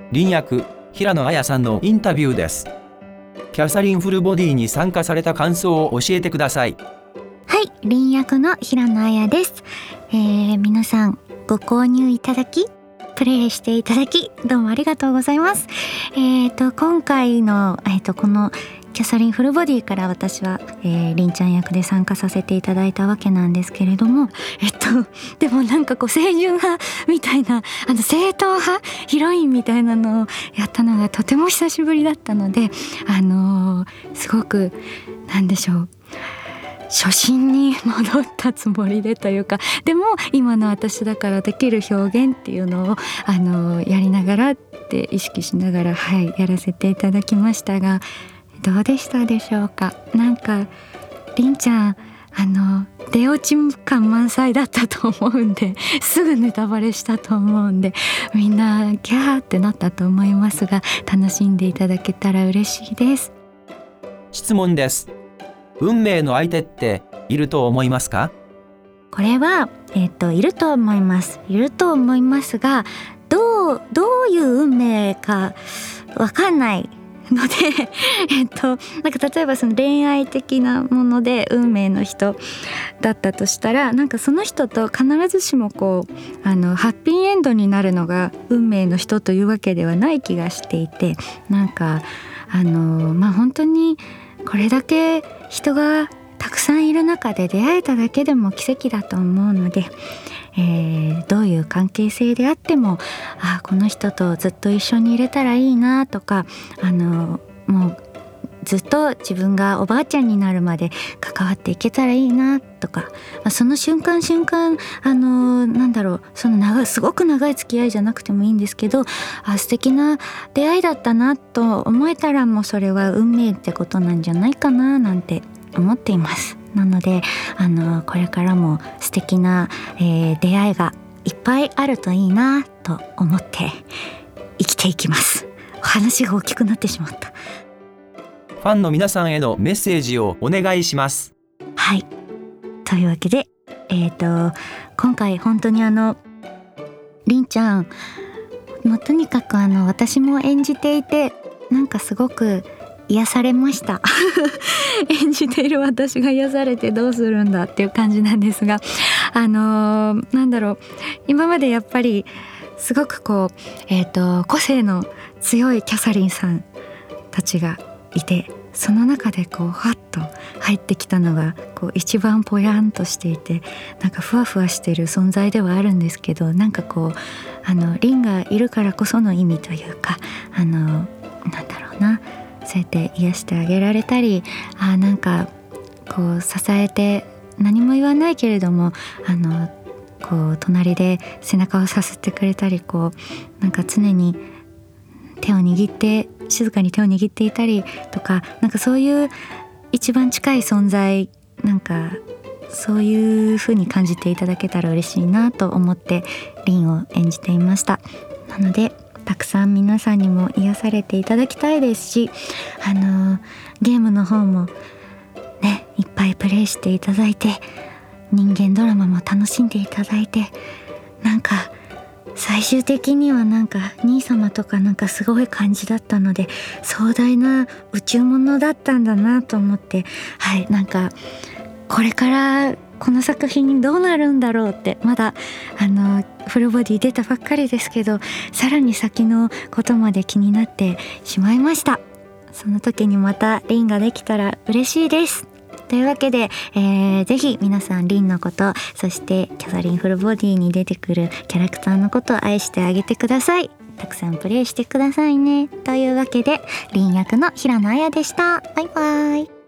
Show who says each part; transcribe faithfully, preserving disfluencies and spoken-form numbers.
Speaker 1: リン役平野綾さんのインタビューです。キャサリンフルボディに参加された感想を教えてください。
Speaker 2: はい、リン役の平野綾です。えー、皆さんご購入いただきプレイしていただきどうもありがとうございます。えーと今回の、えーとこのキャサリンフルボディから私は、えー、リンちゃん役で参加させていただいたわけなんですけれども、えっとでもなんかこう清純派みたいなあの正統派ヒロインみたいなのをやったのがとても久しぶりだったので、あのー、すごくなんでしょう、初心に戻ったつもりでというか、でも今の私だからできる表現っていうのをあのやりながらって意識しながら、はい、やらせていただきましたが、どうでしたでしょうか。なんかりんちゃんあの出落ち感満載だったと思うんですぐネタバレしたと思うんで、みんなギャーってなったと思いますが、楽しんでいただけたら嬉しいです。
Speaker 1: 質問です。運命の相手っていると思いますか？
Speaker 2: これは、えっと、いると思いますいると思いますが、どうどういう運命かわかんないのでえっとなんか例えばその恋愛的なもので運命の人だったとしたら、なんかその人と必ずしもこうあのハッピーエンドになるのが運命の人というわけではない気がしていて、なんかあのまあ本当にこれだけ人がたくさんいる中で出会えただけでも奇跡だと思うので、えー、どういう関係性であっても、あこの人とずっと一緒にいれたらいいなとか、あのもうずっと自分がおばあちゃんになるまで関わっていけたらいいなとか、まあ、その瞬間瞬間あのなんだろうその長すごく長い付き合いじゃなくてもいいんですけど、あ素敵な出会いだったなと思えたら、もうそれは運命ってことなんじゃないかななんて思っています。なのであのこれからも素敵な、えー、出会いがいっぱいあるといいなと思って生きていきます。話が大きくなってしまった。
Speaker 1: ファンの皆さんへのメッセージをお願いします。
Speaker 2: はい、というわけで、えーと今回本当にあのりんちゃんもうとにかくあの私も演じていてなんかすごく癒されました演じている私が癒されてどうするんだっていう感じなんですが、あのー、なんだろう今までやっぱりすごくこう、えーと個性の強いキャサリンさんたちがいて、その中でこうハッと入ってきたのがこう一番ぽやんとしていて、なんかふわふわしている存在ではあるんですけど、なんかこうあのリンがいるからこその意味というか、あのなんだろうな、そうやって癒してあげられたり、あなんかこう支えて何も言わないけれどもあのこう隣で背中をさすってくれたり、こうなんか常に手を握って静かに手を握っていたりとか、なんかそういう一番近い存在、なんかそういう風に感じていただけたら嬉しいなと思ってリンを演じていました。なのでたくさん皆さんにも癒されていただきたいですし、あのゲームの方もねいっぱいプレイしていただいて、人間ドラマも楽しんでいただいて、なんか最終的にはなんか兄様とかなんかすごい感じだったので、壮大な宇宙物だったんだなと思って、はい、なんかこれからこの作品どうなるんだろうって、まだあのフルボディ出たばっかりですけど、さらに先のことまで気になってしまいました。その時にまたリンができたら嬉しいです。というわけで、えー、ぜひ皆さんリンのこと、そしてキャサリンフルボディに出てくるキャラクターのことを愛してあげてください。たくさんプレイしてくださいね。というわけでリン役の平野綾でした。バイバイ。